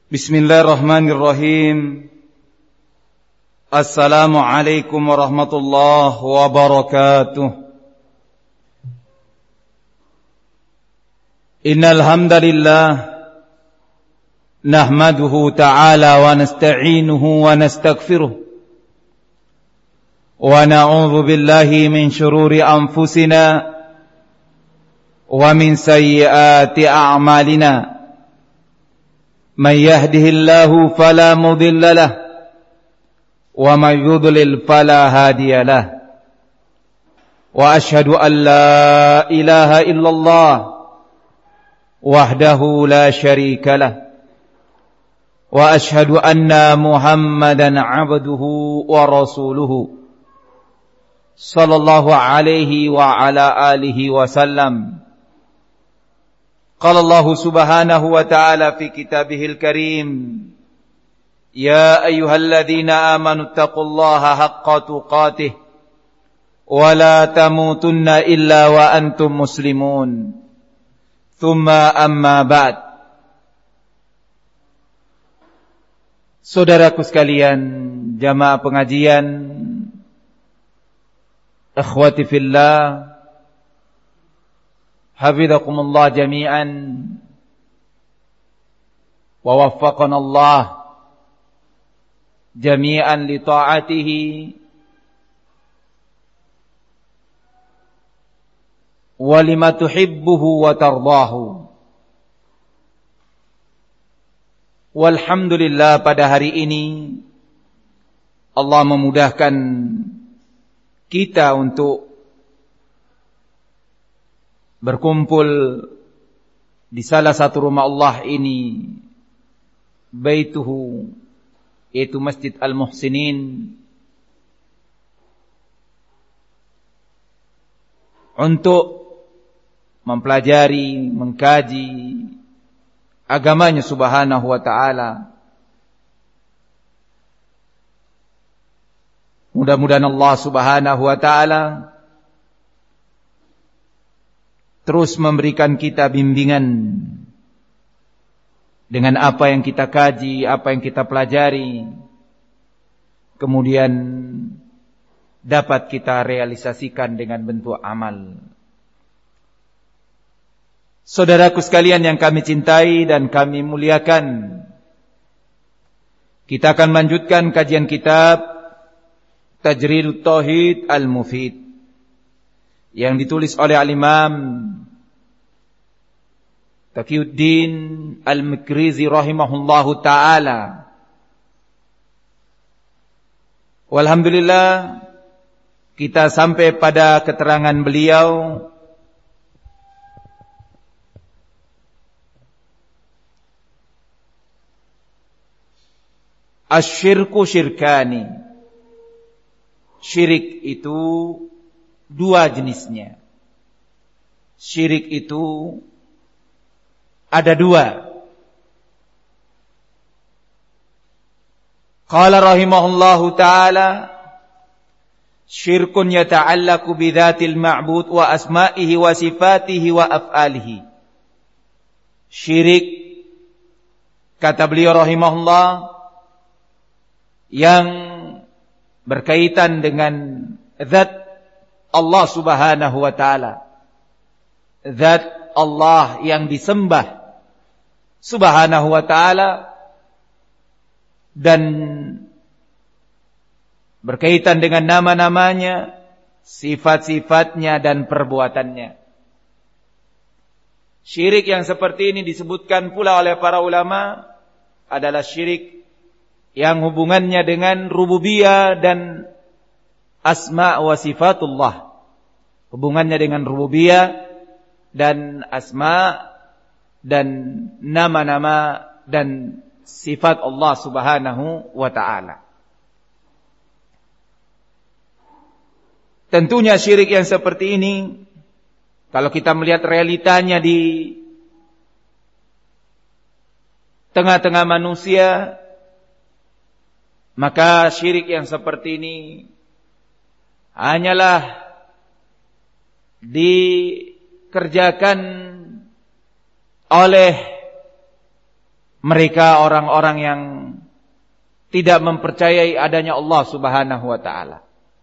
Bismillahirrahmanirrahim. Assalamualaikum warahmatullahi wabarakatuh. Innal hamdalillah nahmaduhu ta'ala wa nasta'inuhu wa nastaghfiruh wa na'udzu billahi min shururi anfusina wa min sayyiati a'malina. Man yahdihillahu fala mudilla lahu wa man yudlil fala hadiya lahu. Wa ashhadu an la ilaha illallah wahdahu la syarika lahu wa ashhadu anna Muhammadan abduhu wa rasuluhu sallallahu alaihi wa ala alihi wa sallam. Qala Allah subhanahu wa ta'ala fi kitabihil karim, ya ayyuhalladzina amanu taqullaha haqqa tuqatih wa la tamutunna illa wa antum muslimun. Thumma amma ba'd. Saudaraku sekalian, jamaah pengajian, akhwati fillah, hafizakumullah jami'an wa waffaqana Allah jami'an li ta'atihi wa lima tuhibbuhu wa tardahu. Walhamdulillah, pada hari ini Allah memudahkan kita untuk berkumpul di salah satu rumah Allah ini, baituhu, yaitu Masjid Al-Muhsinin, untuk mempelajari, mengkaji agamanya subhanahu wa ta'ala. Mudah-mudahan Allah subhanahu wa ta'ala terus memberikan kita bimbingan dengan apa yang kita kaji, apa yang kita pelajari, kemudian dapat kita realisasikan dengan bentuk amal. Saudaraku sekalian yang kami cintai dan kami muliakan, kita akan melanjutkan kajian kitab Tajridut Tauhid Al-Mufid yang ditulis oleh Al-Imam Taqiyuddin Al-Mikrizi rahimahullahu ta'ala. Walhamdulillah, kita sampai pada keterangan beliau asyirku syirkani. Syirik itu dua jenisnya. Syirik itu ada dua. Qala rahimahullahu ta'ala, syirkun yata'allaku bidhatil ma'bud wa asma'ihi wa sifatihi wa af'alihi. Syirik, kata beliau rahimahullah, yang berkaitan dengan zat Allah subhanahu wa ta'ala, zat Allah yang disembah subhanahu wa ta'ala, dan berkaitan dengan nama-namanya, sifat-sifatnya dan perbuatannya. Syirik yang seperti ini disebutkan pula oleh para ulama adalah syirik yang hubungannya dengan rububiyah dan asma wa sifatullah. Hubungannya dengan rububiyah dan asma dan nama-nama dan sifat Allah subhanahu wa ta'ala. Tentunya syirik yang seperti ini, kalau kita melihat realitanya di tengah-tengah manusia, maka syirik yang seperti ini hanyalah dikerjakan oleh mereka orang-orang yang tidak mempercayai adanya Allah Subhanahu wa taala.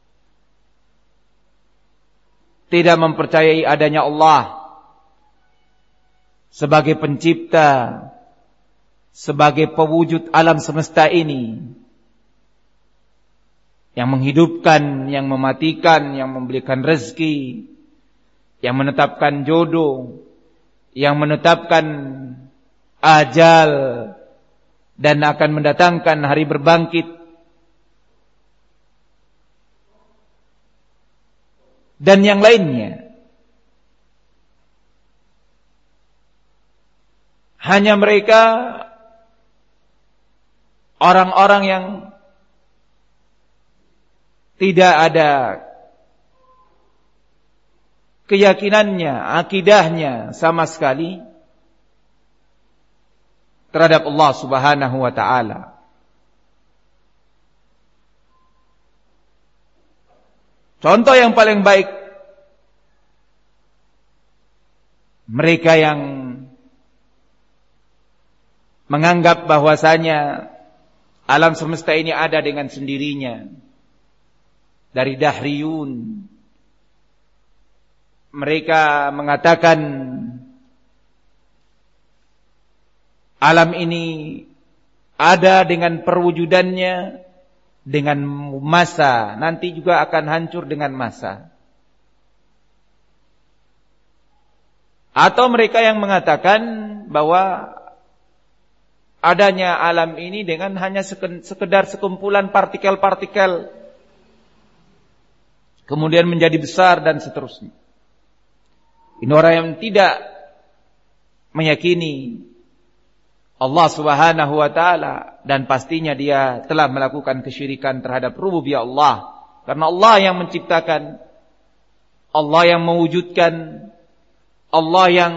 Tidak mempercayai adanya Allah sebagai pencipta, sebagai pewujud alam semesta ini, yang menghidupkan, yang mematikan, yang memberikan rezeki, yang menetapkan jodoh, yang menetapkan ajal, dan akan mendatangkan hari berbangkit, dan yang lainnya. Hanya mereka orang-orang yang tidak ada keyakinannya, akidahnya sama sekali terhadap Allah Subhanahu wa taala. Contoh yang paling baik, mereka yang menganggap bahwasanya alam semesta ini ada dengan sendirinya, dari Dahriyun. Mereka mengatakan alam ini ada dengan perwujudannya, dengan masa, nanti juga akan hancur dengan masa. Atau mereka yang mengatakan bahwa adanya alam ini dengan hanya sekedar sekumpulan partikel-partikel, kemudian menjadi besar dan seterusnya. Ini orang yang tidak meyakini Allah Subhanahu wa taala, dan pastinya dia telah melakukan kesyirikan terhadap rububiyah Allah, karena Allah yang menciptakan, Allah yang mewujudkan, Allah yang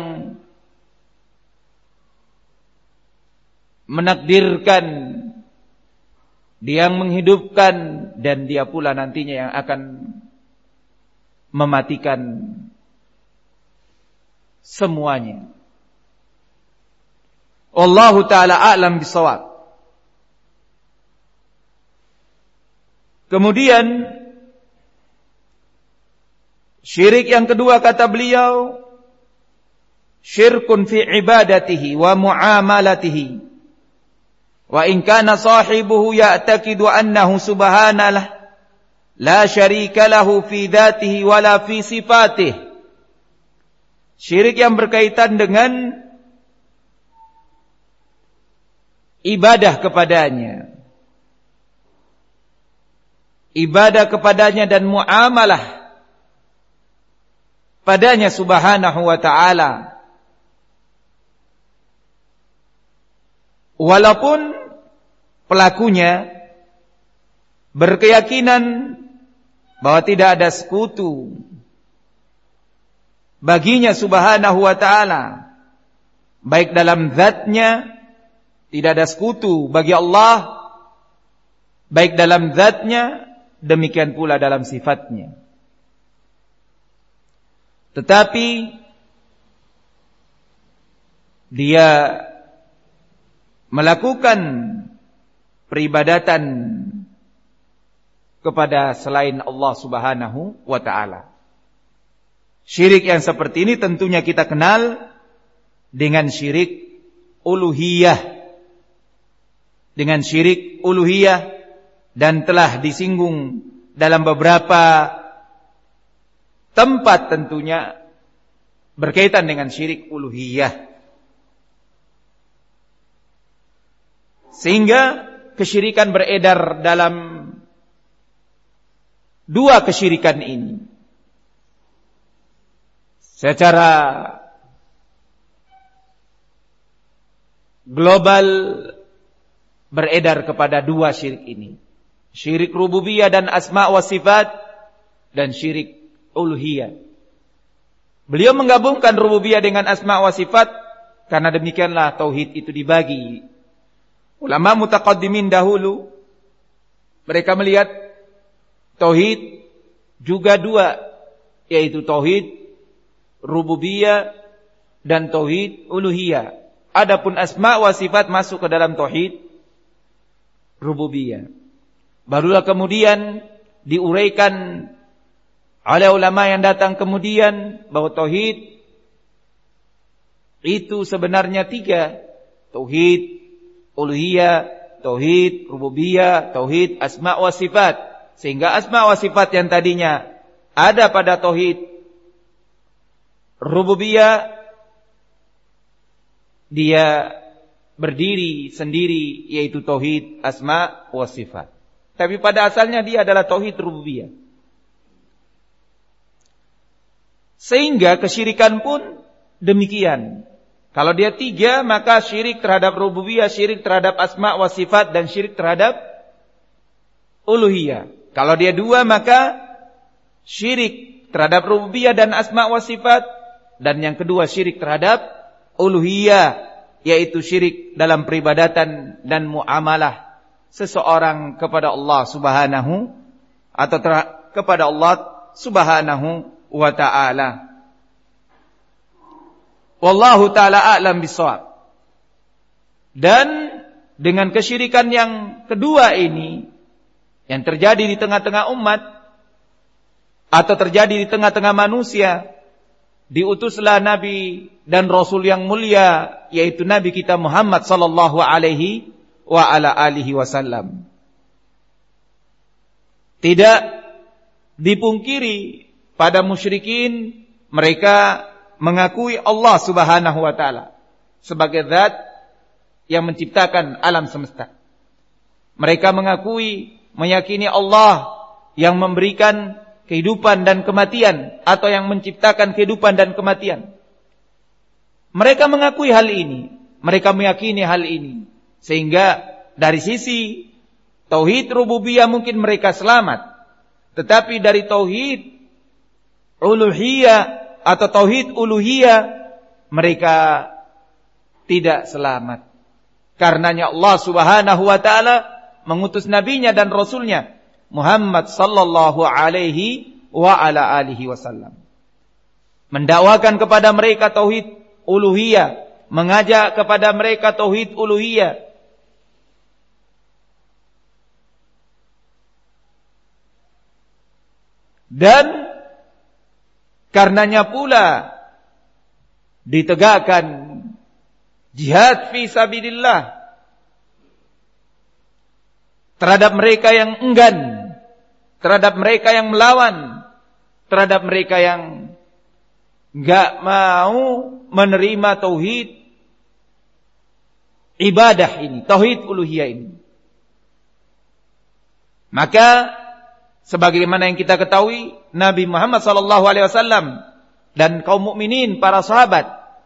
menakdirkan, dia yang menghidupkan, dan dia pula nantinya yang akan mematikan semuanya. Wallahu ta'ala a'lam bisawab. Kemudian syirik yang kedua kata beliau, syirkun fi ibadatihi wa muamalatihi, wa in kana sahibuhu ya'taqidu annahu subhanahu la syarika lahu fi dzatihi wala fi sifatihi. Syirik yang berkaitan dengan ibadah kepadanya, ibadah kepadanya dan muamalah padanya Subhanahu wa ta'ala, walaupun pelakunya berkeyakinan bahwa tidak ada sekutu baginya Subhanahu wa ta'ala, baik dalam zatnya, tidak ada sekutu bagi Allah, baik dalam zatnya, demikian pula dalam sifatnya. Tetapi dia melakukan peribadatan kepada selain Allah Subhanahu wa ta'ala. Syirik yang seperti ini tentunya kita kenal dengan syirik uluhiyah. Dengan syirik uluhiyah, dan telah disinggung dalam beberapa tempat tentunya berkaitan dengan syirik uluhiyah. Sehingga kesyirikan beredar dalam dua kesyirikan ini. Secara global beredar kepada dua syirik ini. Syirik rububiyah dan asma wa sifat, dan syirik uluhiyah. Beliau menggabungkan rububiyah dengan asma wa sifat, karena demikianlah tauhid itu dibagi. Ulama mutaqaddimin dahulu, mereka melihat tauhid juga dua, yaitu tauhid rububiyah dan tauhid uluhiyah. Adapun asma wa sifat masuk ke dalam tauhid rububiyah. Barulah kemudian diuraikan oleh ulama yang datang kemudian bahwa tauhid itu sebenarnya 3. Tauhid uluhiyah, tauhid rububiyah, tauhid asma wa sifat. Sehingga asma wa sifat yang tadinya ada pada tauhid rububiyah, dia berdiri sendiri, yaitu tauhid asma wa sifat. Tapi pada asalnya dia adalah tauhid rububiyah. Sehingga kesyirikan pun demikian. Kalau dia 3, maka syirik terhadap rububiyah, syirik terhadap asma wa sifat, dan syirik terhadap uluhiyah. Kalau dia 2, maka syirik terhadap rububiyah dan asma wa sifat, dan yang kedua syirik terhadap uluhiyah, yaitu syirik dalam peribadatan dan muamalah seseorang kepada Allah Subhanahu atau kepada Allah Subhanahu wa ta'ala. Wallahu ta'ala a'lam bishawab. Dan dengan kesyirikan yang kedua ini yang terjadi di tengah-tengah umat atau terjadi di tengah-tengah manusia, diutuslah Nabi dan Rasul yang mulia, yaitu Nabi kita Muhammad sallallahu alaihi wa ala alihi wasallam. Tidak dipungkiri pada musyrikin, mereka mengakui Allah Subhanahu wa ta'ala sebagai zat yang menciptakan alam semesta. Mereka mengakui, meyakini Allah yang memberikan kehidupan dan kematian, atau yang menciptakan kehidupan dan kematian. Mereka mengakui hal ini, mereka meyakini hal ini, sehingga dari sisi tauhid rububiyah mungkin mereka selamat, tetapi dari tauhid uluhiyah atau tauhid uluhiyah mereka tidak selamat. Karenanya Allah Subhanahu wa ta'ala mengutus nabinya dan rasulnya Muhammad sallallahu alaihi wa ala alihi wasallam, mendakwakan kepada mereka tauhid uluhiyah, mengajak kepada mereka tauhid uluhiyah. Dan karenanya pula ditegakkan jihad fi sabilillah terhadap mereka yang enggan, terhadap mereka yang melawan, terhadap mereka yang enggak mau menerima tauhid ibadah ini, tauhid uluhiyah ini. Maka sebagaimana yang kita ketahui, Nabi Muhammad SAW dan kaum mukminin, para sahabat,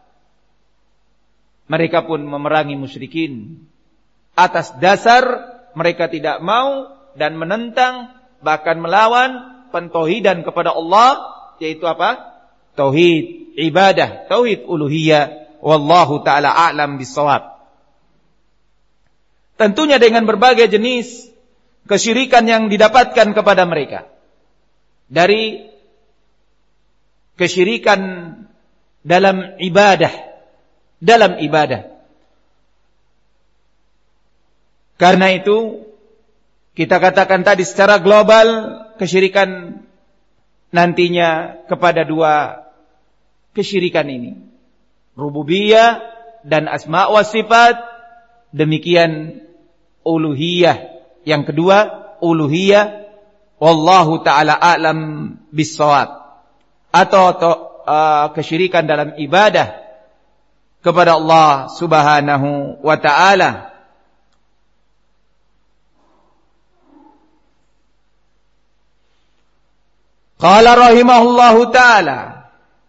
mereka pun memerangi musyrikin atas dasar mereka tidak mau dan menentang, bahkan melawan pentauhidan kepada Allah, yaitu apa? Tauhid ibadah, tauhid uluhiyah. Wallahu ta'ala a'lam bishawab. Tentunya dengan berbagai jenis kesyirikan yang didapatkan kepada mereka. Dari kesyirikan dalam ibadah, Karena itu kita katakan tadi secara global kesyirikan nantinya kepada 2 kesyirikan ini, rububiyah dan asma wa sifat. Demikian uluhiyah. Yang kedua uluhiyah. Wallahu ta'ala a'lam bis-shawab. Atau kesyirikan dalam ibadah kepada Allah Subhanahu wa ta'ala. Qala rahimahullahu ta'ala,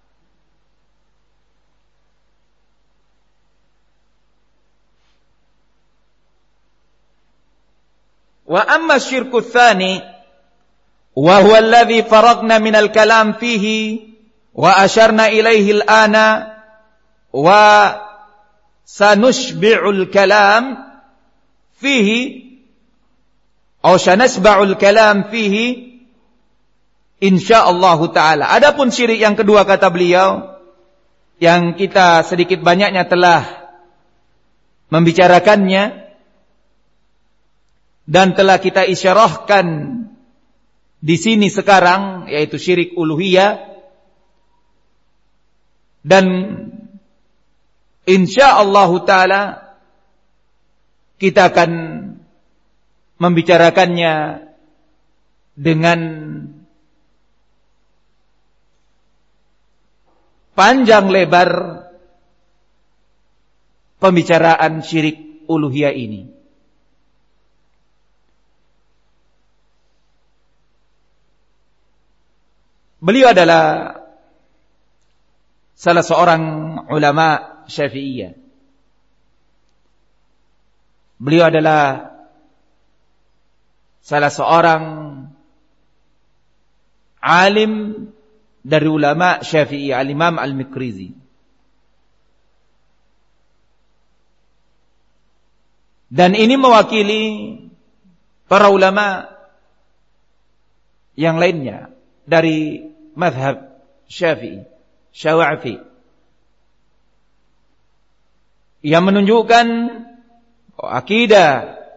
wa amma syirku tsani wa huwa alladhi faragna min al-kalam fihi wa asharna ilayhi al-ana wa sanushbi'u al-kalam fihi aw sanasba'u al-kalam fihi insyaallah ta'ala. Adapun syirik yang kedua, kata beliau, yang kita sedikit banyaknya telah membicarakannya, dan telah kita isyarahkan di sini sekarang, yaitu syirik uluhiyah. Dan insyaallah taala kita akan membicarakannya dengan panjang lebar pembicaraan syirik uluhiyah ini. Beliau adalah salah seorang ulama Syafi'iyah. Beliau adalah salah seorang alim dari ulama Syafi'i, Al-Imam Al-Mikrizi. Dan ini mewakili para ulama yang lainnya dari mazhab Syafi'i, Syafi'i, yang menunjukkan akidah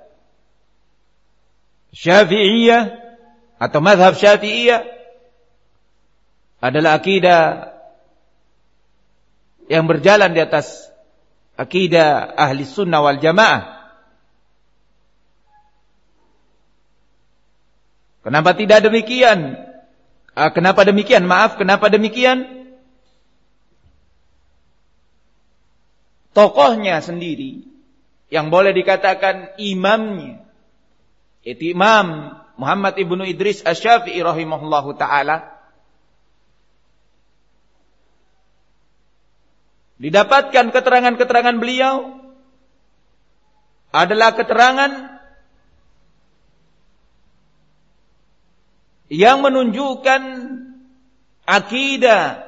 Syafi'iyah atau mazhab Syafi'iyah adalah akidah yang berjalan di atas akidah ahli sunnah wal jamaah. Kenapa tidak demikian? Kenapa demikian? Kenapa demikian? Tokohnya sendiri yang boleh dikatakan imamnya, yaitu Imam Muhammad ibnu Idris Asy-Syafi'i rahimahullahu ta'ala, didapatkan keterangan-keterangan beliau adalah keterangan yang menunjukkan akidah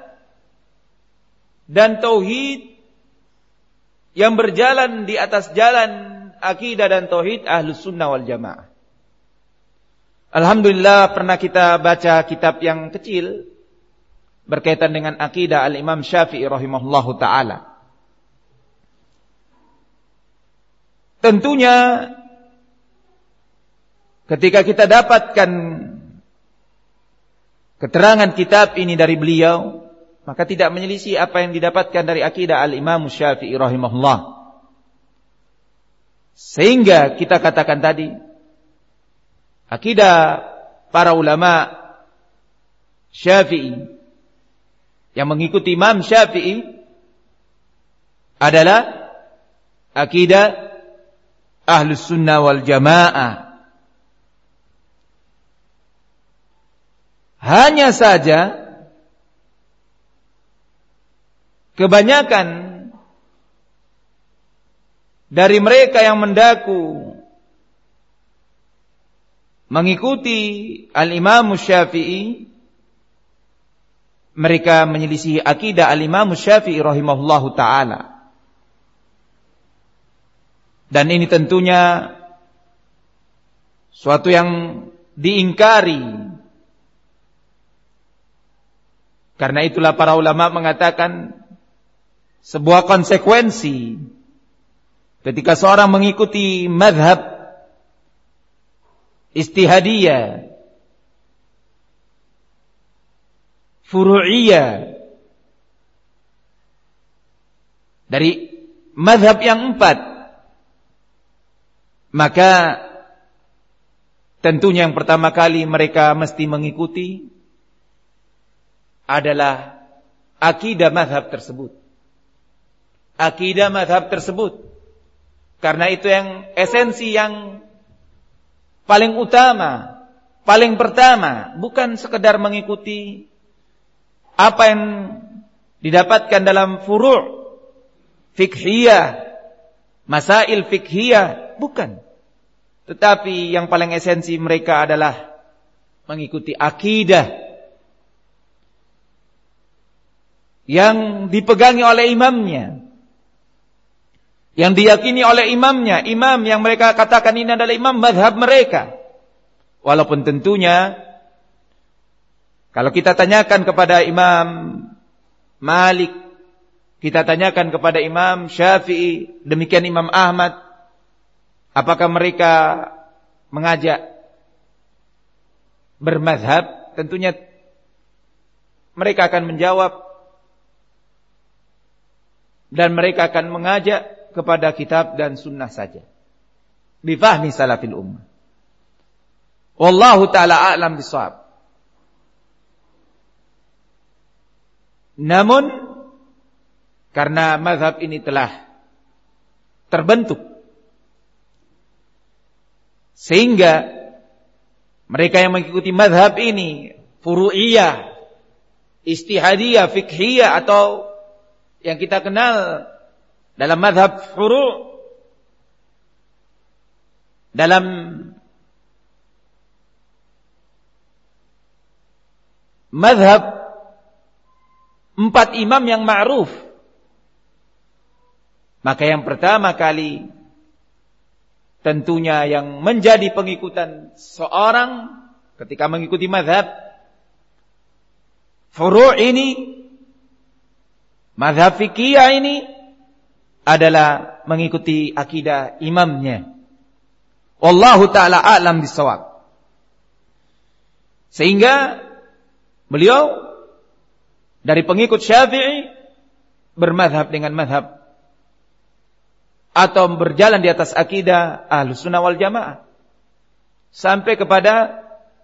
dan tauhid yang berjalan di atas jalan akidah dan tauhid Ahlus Sunnah wal Jamaah. Alhamdulillah pernah kita baca kitab yang kecil berkaitan dengan akidah Al-Imam Syafi'i rahimahullahu ta'ala. Tentunya ketika kita dapatkan keterangan kitab ini dari beliau, maka tidak menyelisih apa yang didapatkan dari akidah Al-Imam Syafi'i rahimahullah. Sehingga kita katakan tadi, akidah para ulama Syafi'i yang mengikuti Imam Syafi'i adalah akidah Ahlus Sunnah wal Jamaah. Hanya saja kebanyakan dari mereka yang mendaku mengikuti Al-Imam Syafi'i, mereka menyelisihi akidah Al-Imam Syafi'i rahimahullahu ta'ala. Dan ini tentunya suatu yang diingkari. Karena itulah para ulama mengatakan sebuah konsekuensi ketika seorang mengikuti mazhab istihadiyah, furu'iyah dari mazhab yang 4, maka tentunya yang pertama kali mereka mesti mengikuti adalah akidah mazhab tersebut. Akidah mazhab tersebut. Karena itu yang esensi yang paling utama, paling pertama, bukan sekedar mengikuti apa yang didapatkan dalam furu' fikhiyah, masail fikhiyah, bukan. Tetapi yang paling esensi mereka adalah mengikuti akidah yang dipegangi oleh imamnya, yang diyakini oleh imamnya, imam yang mereka katakan ini adalah imam mazhab mereka. Walaupun tentunya kalau kita tanyakan kepada Imam Malik kita tanyakan kepada Imam Syafi'i, demikian Imam Ahmad, apakah mereka mengajak bermazhab? Tentunya mereka akan menjawab dan mereka akan mengajak kepada kitab dan sunnah saja, bifahmi salafil ummah. Wallahu ta'ala a'lam bishawab. Namun karena mazhab ini telah terbentuk, sehingga mereka yang mengikuti mazhab ini furu'iyah, istihadiyah, fiqhiyah, atau yang kita kenal dalam mazhab furu', dalam mazhab 4 imam yang ma'ruf, maka yang pertama kali tentunya yang menjadi pengikutan seorang ketika mengikuti mazhab furu' ini, mazhab fikih ini, adalah mengikuti akidah imamnya. Wallahu ta'ala a'lam bishawab. Sehingga beliau dari pengikut Syafi'i bermazhab dengan mazhab atau berjalan di atas akidah Ahlus Sunnah wal Jamaah sampai kepada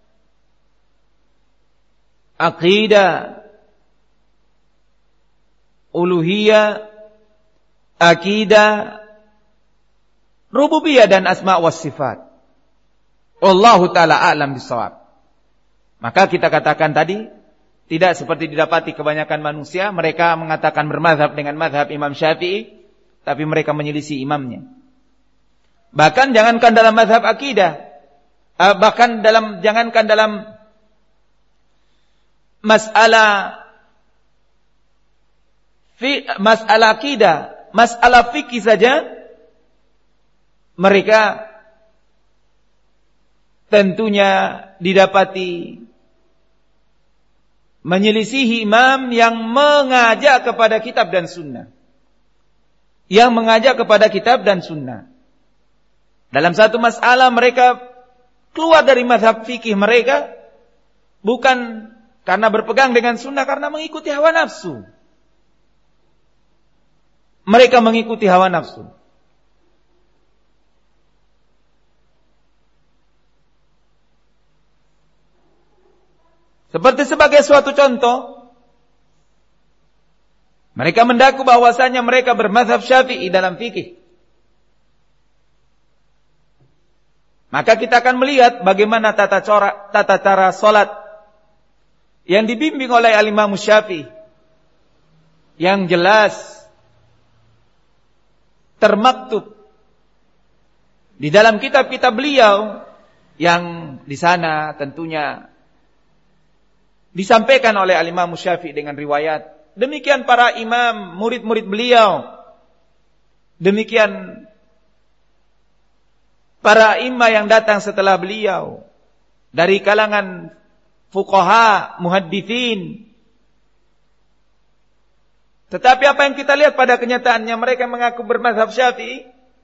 akidah uluhiyah, akidah rububiyah dan asma wa sifat. Wallahu ta'ala a'lam bishawab. Maka kita katakan tadi, tidak seperti didapati kebanyakan manusia, mereka mengatakan bermazhab dengan mazhab Imam Syafi'i, tapi mereka menyelisih imamnya. Bahkan jangankan dalam mazhab akidah, jangankan dalam masalah akidah, masalah fikih saja, mereka tentunya didapati menyelisihi imam yang mengajak kepada kitab dan sunnah. Yang mengajak kepada kitab dan sunnah. Dalam satu masalah mereka keluar dari mazhab fikih mereka, bukan karena berpegang dengan sunnah, karena mengikuti hawa nafsu. Mereka mengikuti hawa nafsu. Seperti sebagai suatu contoh, mereka mendaku bahwasanya mereka bermazhab Syafi'i dalam fikih. Maka kita akan melihat bagaimana tata cara salat yang dibimbing oleh Al-Imam Syafi'i, yang jelas termaktub di dalam kitab-kitab beliau, yang di sana tentunya disampaikan oleh Al-Imam Syafi'i dengan riwayat. Demikian para imam, murid-murid beliau. Demikian para imam yang datang setelah beliau dari kalangan fuqaha, muhaddithin. Tetapi apa yang kita lihat pada kenyataannya, mereka mengaku bermazhab Syafi'i.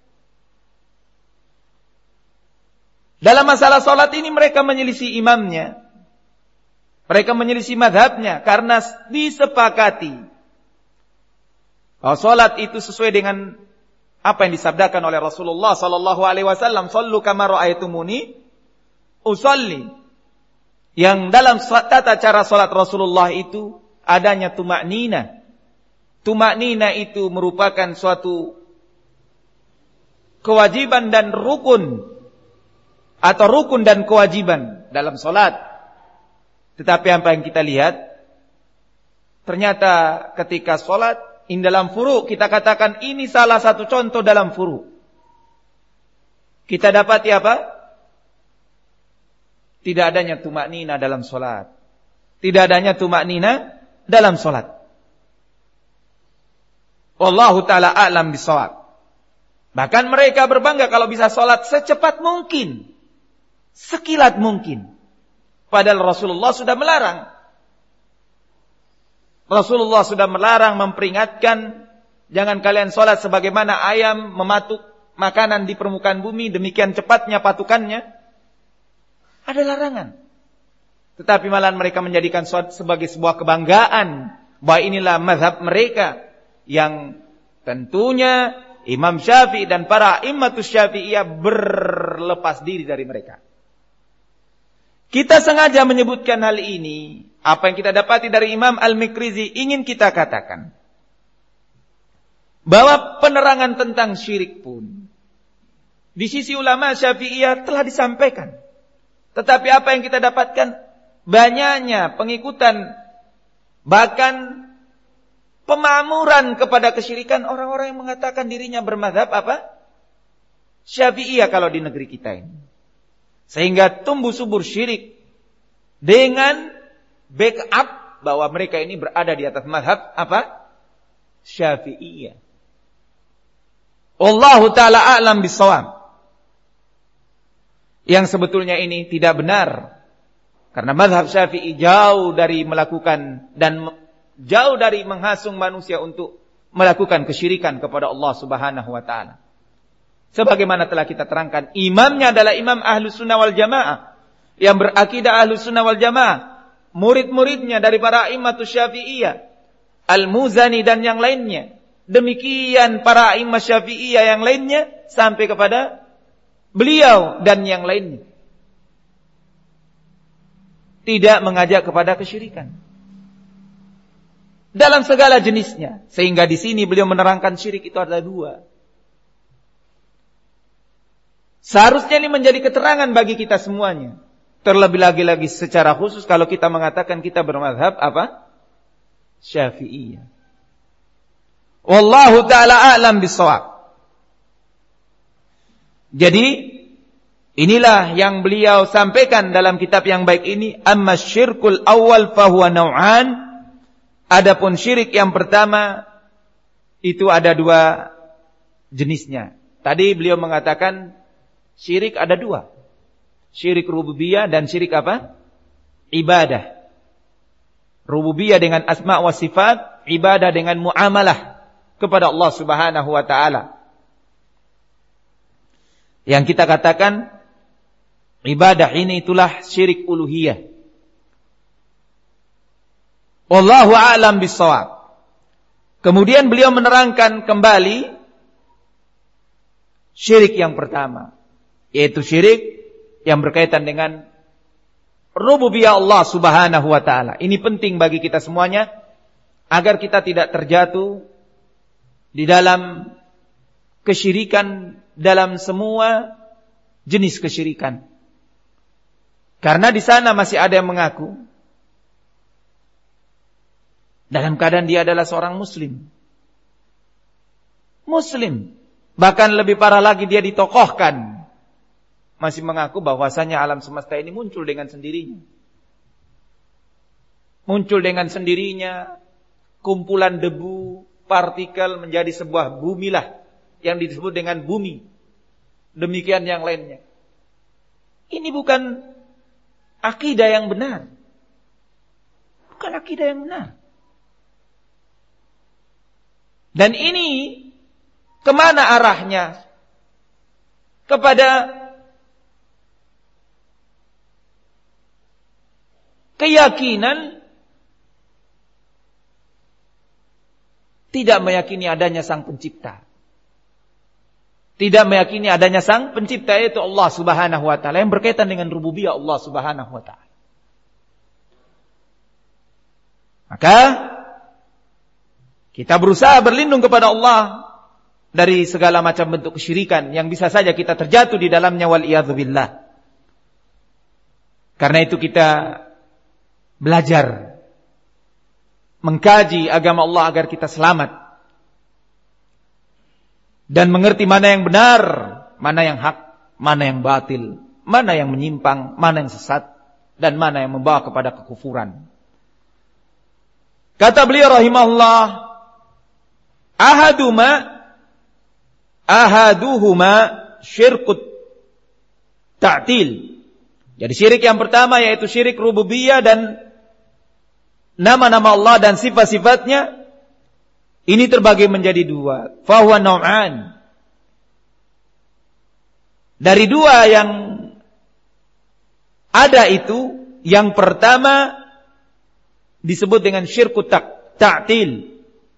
Dalam masalah salat ini mereka menyelisih imamnya. Mereka menyelisih mazhabnya karena disepakati bahwa salat itu sesuai dengan apa yang disabdakan oleh Rasulullah sallallahu alaihi wasallam, "Shallu kama ra'aitumuni usalli." Yang dalam tata cara salat Rasulullah itu adanya tumaknina. Tumaknina itu merupakan suatu kewajiban dan rukun, atau rukun dan kewajiban dalam salat. Tetapi apa yang kita lihat, ternyata ketika sholat, dalam furu, kita katakan ini salah satu contoh dalam furu. Kita dapati apa? Tidak adanya tumaknina dalam sholat. Tidak adanya tumaknina dalam sholat. Wallahu ta'ala a'lam bishawab. Bahkan mereka berbangga kalau bisa sholat secepat mungkin, sekilat mungkin. Padahal Rasulullah sudah melarang. Rasulullah sudah melarang, memperingatkan Jangan kalian sholat sebagaimana ayam mematuk makanan di permukaan bumi, demikian cepatnya patukannya. Ada larangan. Tetapi malah mereka menjadikan sholat sebagai sebuah kebanggaan, bahwa inilah mazhab mereka, yang tentunya Imam Syafi'i dan para immatus Syafi'iyah berlepas diri dari mereka. Kita sengaja menyebutkan hal ini. Apa yang kita dapati dari Imam Al-Mikrizi ingin kita katakan, bahwa penerangan tentang syirik pun di sisi ulama Syafi'iyah telah disampaikan. Tetapi apa yang kita dapatkan? Banyaknya pengikutan, bahkan pemamuran kepada kesyirikan orang-orang yang mengatakan dirinya bermadzhab apa? Syafi'iyah kalau di negeri kita ini. Sehingga tumbuh subur syirik dengan backup bahwa mereka ini berada di atas mazhab apa? Syafi'iyah. Wallahu ta'ala a'lam bissawab. Yang sebetulnya ini tidak benar. Karena mazhab Syafi'i jauh dari melakukan dan jauh dari menghasung manusia untuk melakukan kesyirikan kepada Allah Subhanahu wa ta'ala. Sebagaimana telah kita terangkan, imamnya adalah imam Ahlus Sunnah wal Jamaah, yang berakidah Ahlus Sunnah wal Jamaah. Murid-muridnya dari para immatus Syafi'iyah, Al-Muzani dan yang lainnya. Demikian para imam Syafi'iyah yang lainnya sampai kepada beliau dan yang lainnya. Tidak mengajak kepada kesyirikan dalam segala jenisnya. Sehingga di sini beliau menerangkan syirik itu ada dua. Seharusnya ini menjadi keterangan bagi kita semuanya. Terlebih lagi secara khusus kalau kita mengatakan kita bermazhab apa? Syafi'iyah. Wallahu ta'ala a'lam bissawab. Jadi inilah yang beliau sampaikan dalam kitab yang baik ini. Amma syirkul awal fahuwa naw'an. Adapun syirik yang pertama itu ada dua jenisnya. Tadi beliau mengatakan syirik ada dua. Syirik rububiyah dan syirik apa? Ibadah. Rububiyah dengan asma wa sifat, ibadah dengan muamalah kepada Allah Subhanahu wa ta'ala. Yang kita katakan ibadah ini itulah syirik uluhiyah. Wallahu a'lam bissawab. Kemudian beliau menerangkan kembali syirik yang pertama, yaitu syirik yang berkaitan dengan rububiyah Allah Subhanahu wa ta'ala. Ini penting bagi kita semuanya agar kita tidak terjatuh di dalam kesyirikan dalam semua jenis kesyirikan. Karena di sana masih ada yang mengaku dalam keadaan dia adalah seorang muslim. Muslim. Bahkan lebih parah lagi dia ditokohkan. Masih mengaku bahwasanya alam semesta ini muncul dengan sendirinya. Muncul dengan sendirinya. Kumpulan debu, partikel menjadi sebuah bumilah yang disebut dengan bumi. Demikian yang lainnya. Ini bukan akidah yang benar. Bukan akidah yang benar. Dan ini kemana arahnya? Kepada keyakinan tidak meyakini adanya sang pencipta. Tidak meyakini adanya sang pencipta, yaitu Allah Subhanahu wa ta'ala, yang berkaitan dengan rububiyah Allah Subhanahu wa ta'ala. Maka kita berusaha berlindung kepada Allah dari segala macam bentuk kesyirikan yang bisa saja kita terjatuh di dalamnya, wal iyadzu billah. Karena itu kita belajar mengkaji agama Allah agar kita selamat dan mengerti mana yang benar, mana yang hak, mana yang batil, mana yang menyimpang, mana yang sesat, dan mana yang membawa kepada kekufuran. Kata beliau rahimahullah, ahaduhuma syirkut ta'til. Jadi syirik yang pertama yaitu syirik rububiyah dan nama-nama Allah dan sifat-sifatnya Ini terbagi menjadi dua. Fahuwa naw'an. Dari dua yang ada itu, yang pertama disebut dengan syirku ta'til.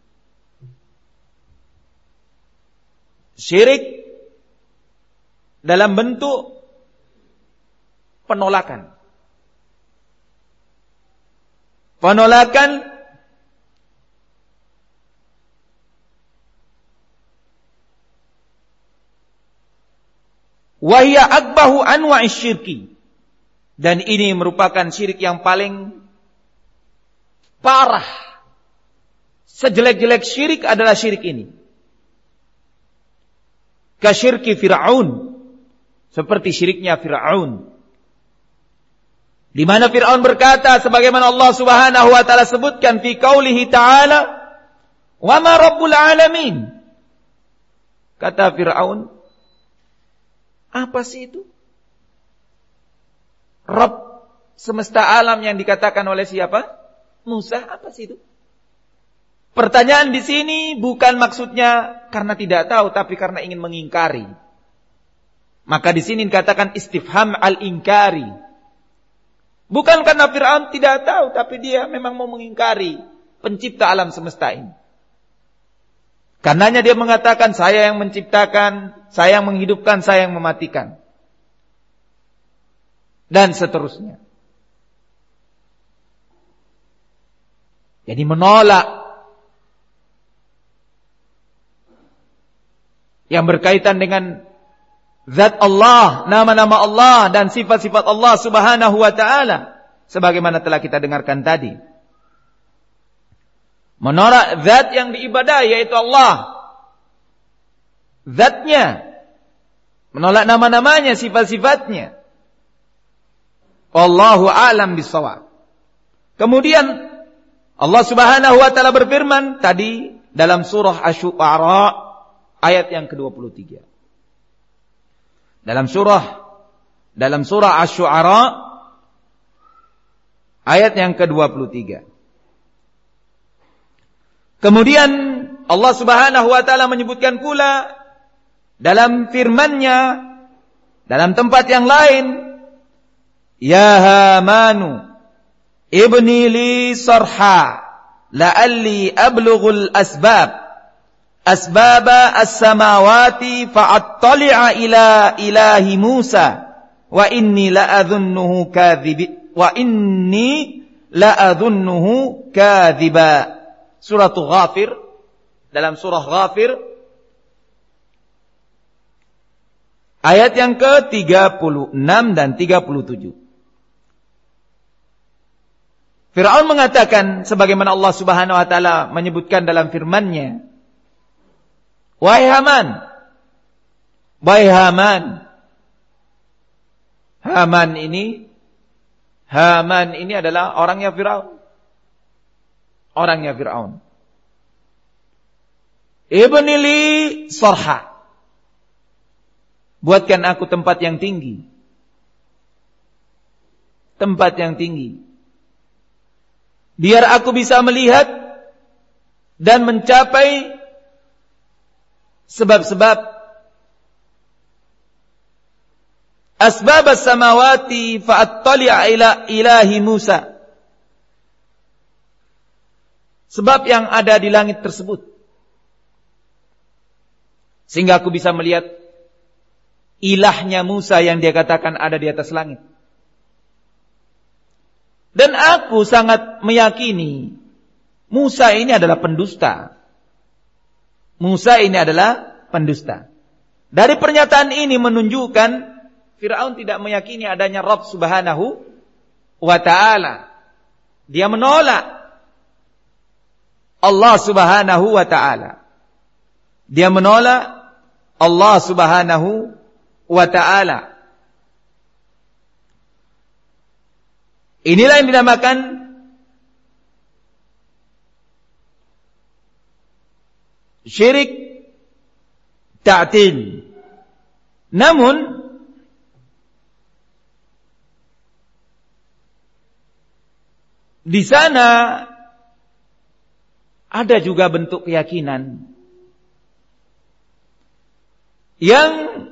Syirik dalam bentuk penolakan. Penolakan wahya akbahu anwa'i syirki. Dan ini merupakan syirik yang paling parah. Sejelek-jelek syirik adalah syirik ini. Kasyirki Fir'aun. Seperti syiriknya Fir'aun. Di mana Fir'aun berkata sebagaimana Allah Subhanahu wa taala sebutkan fi qaulihi ta'ala, "Wa ma rabbul alamin." Kata Fir'aun, apa sih itu? Rabb semesta alam yang dikatakan oleh siapa? Musa, apa sih itu? Pertanyaan di sini bukan maksudnya karena tidak tahu, tapi karena ingin mengingkari. Maka di sini dikatakan istifham al-inkari. Bukan karena Fir'aun tidak tahu, tapi dia memang mau mengingkari pencipta alam semesta ini. Karenanya dia mengatakan, saya yang menciptakan, saya yang menghidupkan, saya yang mematikan. Dan seterusnya. Jadi menolak yang berkaitan dengan zat Allah, nama-nama Allah dan sifat-sifat Allah Subhanahu wa taala sebagaimana telah kita dengarkan tadi. Menolak zat yang diibadahi yaitu Allah. Zatnya. Menolak nama-namanya, sifat-sifatnya. Wallahu a'lam bissawab. Kemudian Allah Subhanahu wa taala berfirman tadi dalam surah Asy-Syu'ara ayat yang ke-23. Dalam surah Asy-Syu'ara ayat yang ke-23. Kemudian Allah Subhanahu wa taala menyebutkan pula dalam firman-Nya dalam tempat yang lain, ya Hamanu ibni li sarha la'alli ablughul asbaba as-samawati fa'attali'a ila ilahi Musa wa inni la'adhunnuhu kadhiba. Surah Ghafir, dalam surah Ghafir ayat yang ke-36 dan 37. Fir'aun mengatakan sebagaimana Allah Subhanahu wa taala menyebutkan dalam firman-Nya, wahai Haman, Haman ini adalah orangnya Fir'aun. Ibni li sarha, buatkan aku tempat yang tinggi. Biar aku bisa melihat dan mencapai sebab-sebab asbab as-samawati fa'attali'a ila ilahi Musa. Sebab yang ada di langit tersebut. Sehingga aku bisa melihat ilahnya Musa yang dia katakan ada di atas langit. Dan aku sangat meyakini Musa ini adalah pendusta. Dari pernyataan ini menunjukkan Fir'aun tidak meyakini adanya Rabb Subhanahu wa ta'ala. Dia menolak Allah Subhanahu wa ta'ala. Dia menolak Allah Subhanahu wa ta'ala. Inilah yang dinamakan syirik ta'til. Namun di sana ada juga bentuk keyakinan yang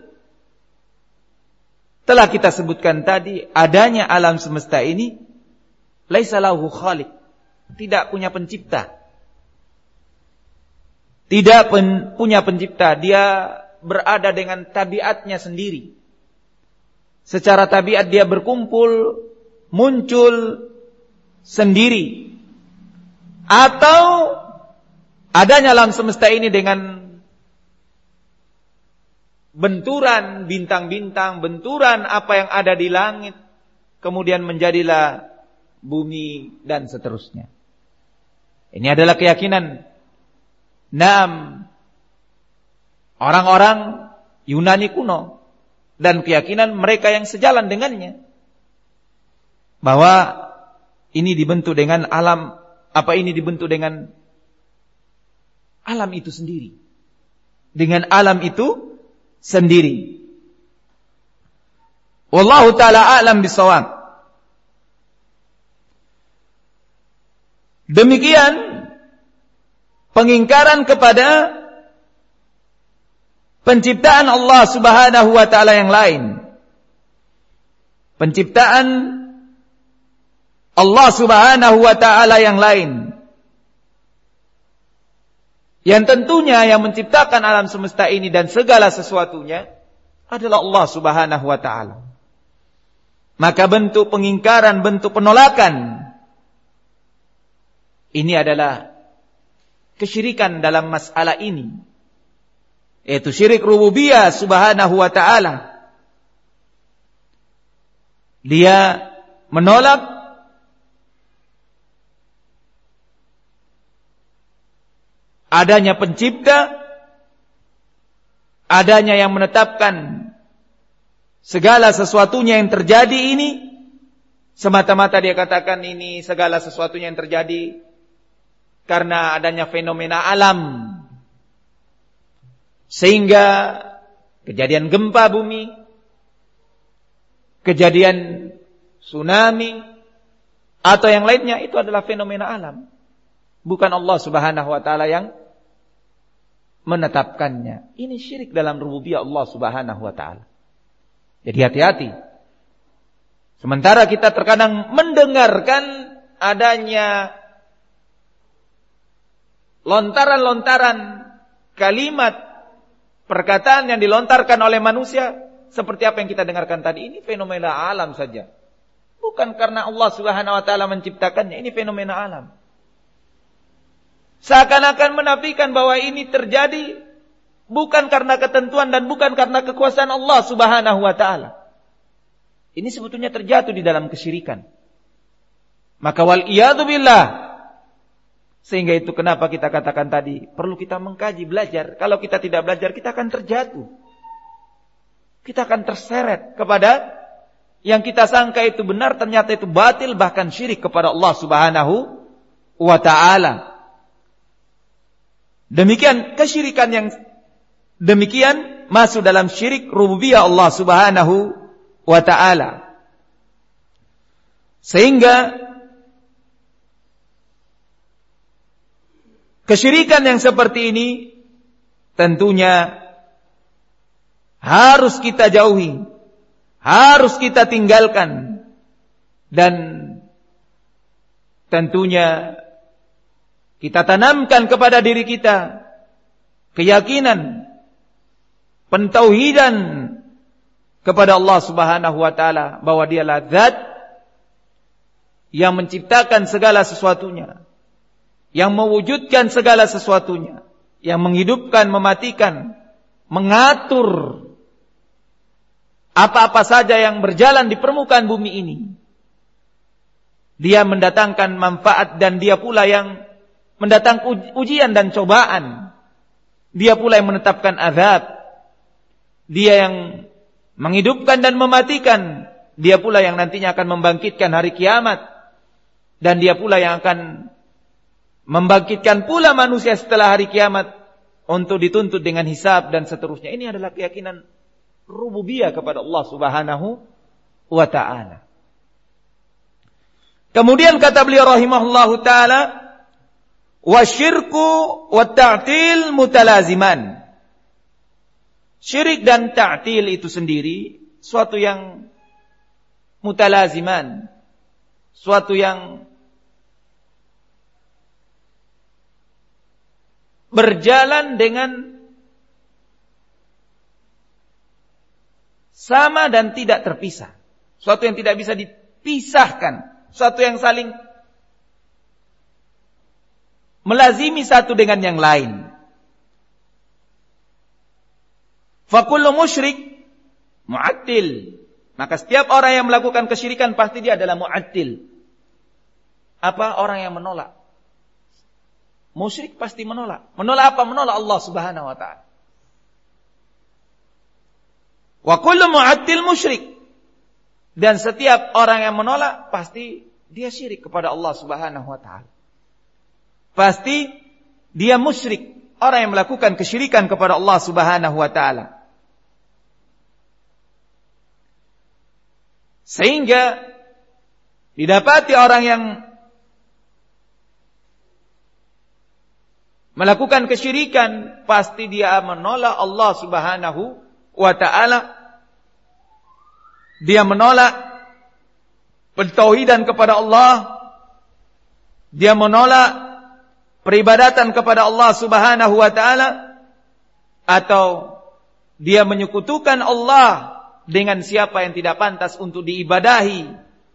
telah kita sebutkan tadi, adanya alam semesta ini laisa lahu khaliq, tidak punya pencipta. Tidak punya pencipta, dia berada dengan tabiatnya sendiri. Secara tabiat dia berkumpul, muncul sendiri. Atau adanya alam semesta ini dengan benturan bintang-bintang, benturan apa yang ada di langit, kemudian menjadilah bumi dan seterusnya. Ini adalah keyakinan orang-orang Yunani kuno dan keyakinan mereka yang sejalan dengannya, bahwa ini dibentuk dengan alam, ini dibentuk dengan alam itu sendiri. Dengan alam itu sendiri. Wallahu ta'ala a'lam bishawab. Demikian pengingkaran kepada penciptaan Allah Subhanahu wa ta'ala yang lain. Penciptaan Allah Subhanahu wa ta'ala yang lain. Yang tentunya yang menciptakan alam semesta ini dan segala sesuatunya adalah Allah Subhanahu wa ta'ala. Maka bentuk pengingkaran, bentuk penolakan, ini adalah kesyirikan dalam masalah ini, yaitu syirik rububiyah Subhanahu wa ta'ala. Dia menolak adanya pencipta, adanya yang menetapkan segala sesuatunya yang terjadi ini. Semata-mata dia katakan ini segala sesuatunya yang terjadi karena adanya fenomena alam, sehingga kejadian gempa bumi, kejadian tsunami, atau yang lainnya itu adalah fenomena alam, bukan Allah Subhanahu wa ta'ala yang menetapkannya. Ini syirik dalam rububiyah Allah Subhanahu wa ta'ala. Jadi hati-hati. Sementara kita terkadang mendengarkan adanya lontaran-lontaran kalimat, perkataan yang dilontarkan oleh manusia, seperti apa yang kita dengarkan tadi, ini fenomena alam saja. Bukan karena Allah Subhanahu wa ta'ala menciptakannya, ini fenomena alam. Seakan-akan menafikan bahwa ini terjadi bukan karena ketentuan dan bukan karena kekuasaan Allah Subhanahu wa ta'ala. Ini sebetulnya terjatuh di dalam kesyirikan. Maka wal iyadu billah. Sehingga itu kenapa kita katakan tadi, perlu kita mengkaji, belajar. Kalau kita tidak belajar, kita akan terjatuh. Kita akan terseret kepada yang kita sangka itu benar, ternyata itu batil, bahkan syirik kepada Allah Subhanahu wa ta'ala. Demikian kesyirikan yang demikian masuk dalam syirik rububiyah Allah Subhanahu wa ta'ala. Sehingga kesyirikan yang seperti ini tentunya harus kita jauhi, harus kita tinggalkan, dan tentunya kita tanamkan kepada diri kita keyakinan, pentauhidan kepada Allah Subhanahu wa ta'ala, bahwa dialah zat yang menciptakan segala sesuatunya, yang mewujudkan segala sesuatunya, yang menghidupkan, mematikan, mengatur apa-apa saja yang berjalan di permukaan bumi ini. Dia mendatangkan manfaat dan dia pula yang mendatangkan ujian dan cobaan. Dia pula yang menetapkan azab. Dia yang menghidupkan dan mematikan. Dia pula yang nantinya akan membangkitkan hari kiamat. Dan dia pula yang akan membangkitkan pula manusia setelah hari kiamat untuk dituntut dengan hisab dan seterusnya. Ini adalah keyakinan rububiyah kepada Allah Subhanahu wa ta'ala. Kemudian kata beliau rahimahullahu ta'ala, Wasyirku wa ta'til mutalaziman. Syirik dan ta'til itu sendiri suatu yang mutalaziman, suatu yang berjalan dengan sama dan tidak terpisah. Suatu yang tidak bisa dipisahkan, suatu yang saling melazimi satu dengan yang lain. Fakullu musyrik mu'attil. Maka setiap orang yang melakukan kesyirikan pasti dia adalah mu'attil. Apa? Orang yang menolak. Musyrik pasti menolak. Menolak apa? Menolak Allah Subhanahu wa ta'ala. Wa kullu mu'attil musyrik. Dan setiap orang yang menolak pasti dia syirik kepada Allah Subhanahu wa ta'ala. Pasti dia musyrik, orang yang melakukan kesyirikan kepada Allah Subhanahu wa ta'ala. Sehingga didapati orang yang melakukan kesyirikan pasti dia menolak Allah Subhanahu wa ta'ala. Dia menolak pentauhidan kepada Allah. Dia menolak peribadatan kepada Allah Subhanahu wa ta'ala. Atau dia menyekutukan Allah dengan siapa yang tidak pantas untuk diibadahi,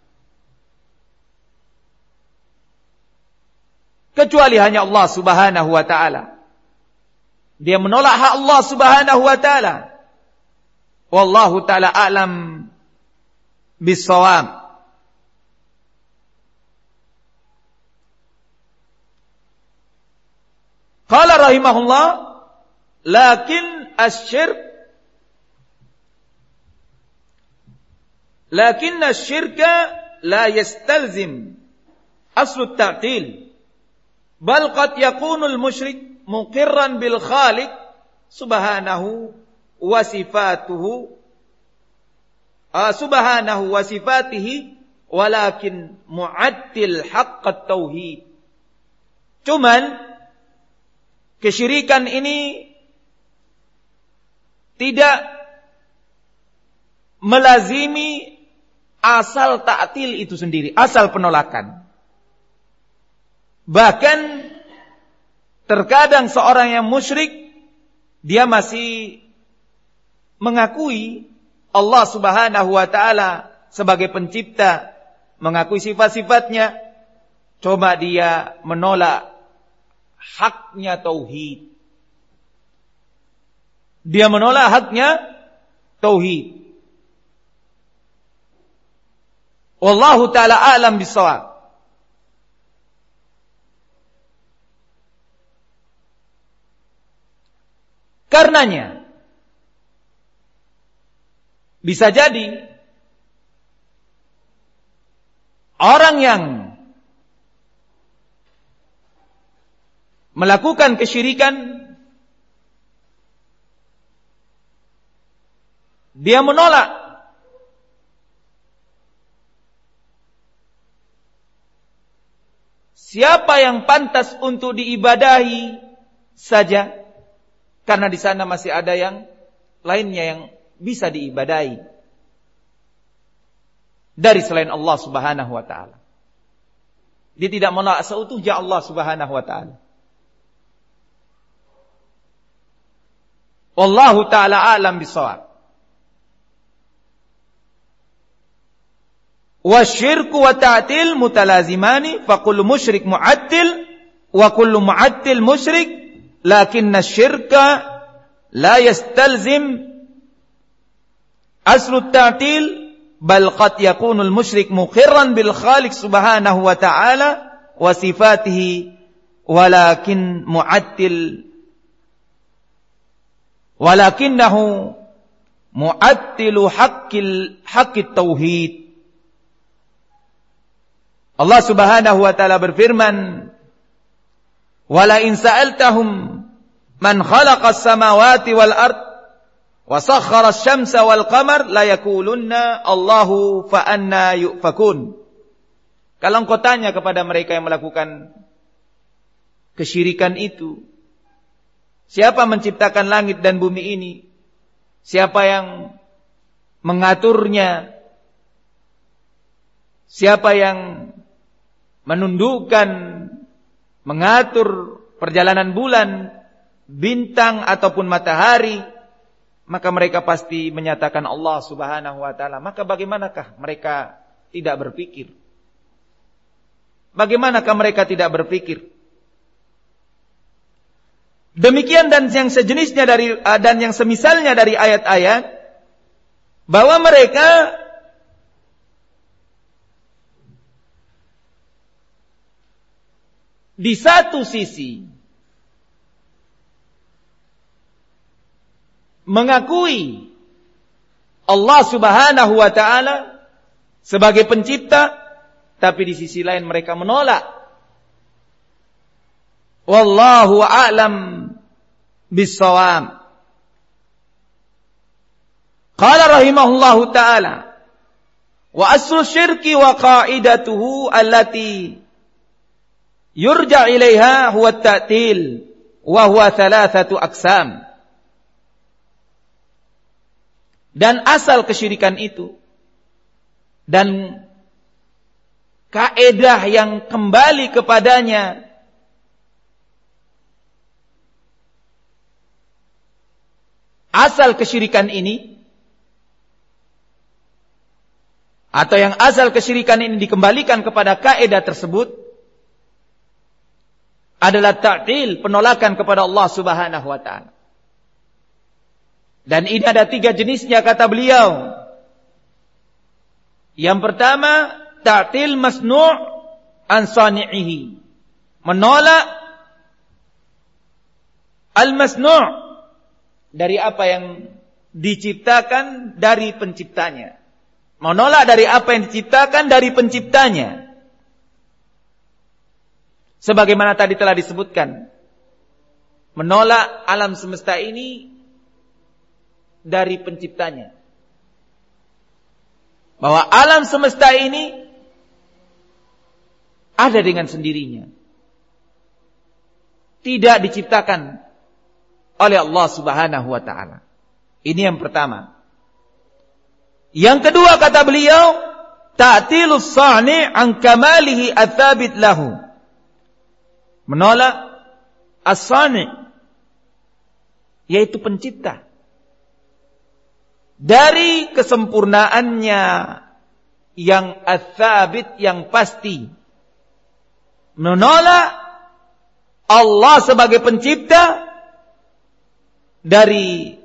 kecuali hanya Allah Subhanahu wa ta'ala. Dia menolak hak Allah Subhanahu wa ta'ala. Wallahu ta'ala a'lam bis-shawab. Qala rahimahullah, lakin asy-syirka la yastalzim aslu at-ta'til, bal qad yakunu al-musyrik muqirran bil khaliq subhanahu wa sifatihi walakin mu'attil haqq at-tauhid. Cuman kesyirikan ini tidak melazimi asal ta'til itu sendiri, asal penolakan. Bahkan terkadang seorang yang musyrik dia masih mengakui Allah Subhanahu wa ta'ala sebagai pencipta, mengakui sifat-sifatnya, coba dia menolak haknya tauhid. Dia menolak haknya tauhid. Wallahu ta'ala a'lam bis-shawab. Karenanya bisa jadi orang yang melakukan kesyirikan dia menolak siapa yang pantas untuk diibadahi saja, karena di sana masih ada yang lainnya yang bisa diibadahi dari selain Allah Subhanahu wa ta'ala. Dia tidak menolak seutuhnya Allah Subhanahu wa ta'ala. Wallahu ta'ala a'lam bis-shawab. Wasyirku wa ta'til mutalazimani, fa kullu musyrik mu'attil wa kullu mu'attil musyrik, lakinna syirka la yastalzim aslu ta'til, bal qad yakunu al-musyrik muqirran bil khaliq subhanahu wa ta'ala wa sifatihi walakinnahu mu'attilu haqqit tauhid. Allah Subhanahu wa ta'ala berfirman, wala in sa'altahum man khalaqas samawati wal ard wa sakhkhara asy-syamsa wal qamar la yaqulunna Allahu fa anna yufakun. Kalau engkau tanya kepada mereka yang melakukan kesyirikan itu? Siapa menciptakan langit dan bumi ini? Siapa yang mengaturnya? Siapa yang menundukkan, mengatur perjalanan bulan, bintang ataupun matahari? Maka mereka pasti menyatakan Allah Subhanahu wa ta'ala. Maka bagaimanakah mereka tidak berpikir? Bagaimanakah mereka tidak berpikir? Demikian dan yang sejenisnya dan yang semisalnya dari ayat-ayat, bahwa mereka di satu sisi mengakui Allah Subhanahu wa ta'ala sebagai pencipta, tapi di sisi lain mereka menolak. Wallahu a'lam bis-shawab. Qala rahimahullahu ta'ala, wa aslu syirki wa qa'idatuhu allati yurja' ilaiha huwa at-ta'til wa huwa thalathatu aqsam. Dan asal kesyirikan itu dan kaedah yang kembali kepadanya asal kesyirikan ini, atau yang asal kesyirikan ini dikembalikan kepada kaedah tersebut, adalah ta'til, penolakan kepada Allah Subhanahu wa ta'ala. Dan ini ada 3 jenisnya kata beliau. Yang pertama, ta'til masnu' an sani'ihi, menolak al-masnu' dari apa yang diciptakan dari penciptanya. Menolak dari apa yang diciptakan dari penciptanya. Sebagaimana tadi telah disebutkan, menolak alam semesta ini dari penciptanya. Bahwa alam semesta ini ada dengan sendirinya, tidak diciptakan oleh Allah Subhanahu wa ta'ala. Ini yang pertama. Yang kedua kata beliau, ta'tilus sani' an kamalihi ats-tsabit lahu. Menolak as-sani', yaitu pencipta, dari kesempurnaannya yang ats-tsabit, yang pasti. Menolak Allah sebagai pencipta dari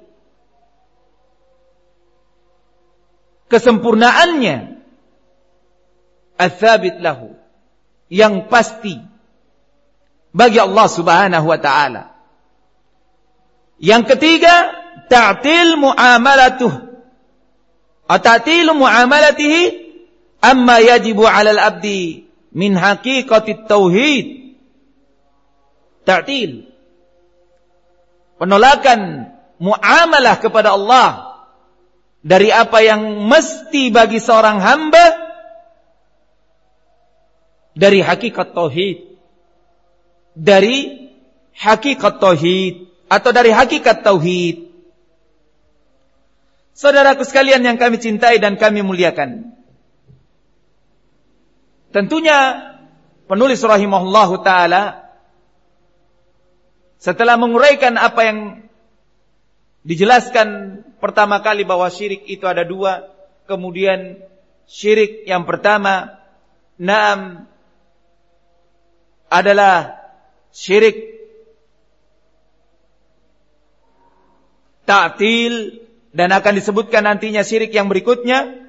kesempurnaannya ats-tsabit lahu, yang pasti bagi Allah Subhanahu wa ta'ala. Yang ketiga, ta'til muamalatihi amma yajibu 'alal abdi min haqiqatit tauhid. Ta'til, penolakan muamalah kepada Allah dari apa yang mesti bagi seorang hamba dari hakikat tauhid. Dari hakikat tauhid atau dari hakikat tauhid. Saudaraku sekalian yang kami cintai dan kami muliakan, tentunya penulis rahimahullahu ta'ala setelah menguraikan apa yang dijelaskan pertama kali bahwa syirik itu ada 2, kemudian syirik yang pertama adalah syirik ta'til, dan akan disebutkan nantinya syirik yang berikutnya.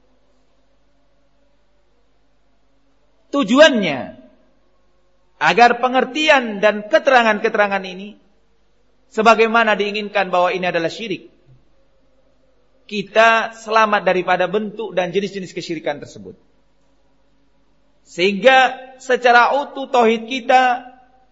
Tujuannya agar pengertian dan keterangan-keterangan ini sebagaimana diinginkan bahwa ini adalah syirik, kita selamat daripada bentuk dan jenis-jenis kesyirikan tersebut. Sehingga secara utuh tauhid kita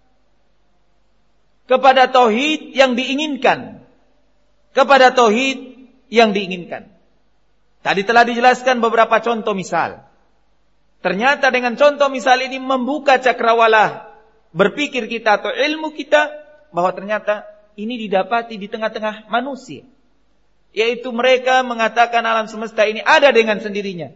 kepada tauhid yang diinginkan, kepada tauhid yang diinginkan. Tadi telah dijelaskan beberapa contoh misal. Ternyata dengan contoh misal ini membuka cakrawala berpikir kita atau ilmu kita bahwa ternyata ini didapati di tengah-tengah manusia. Yaitu mereka mengatakan alam semesta ini ada dengan sendirinya.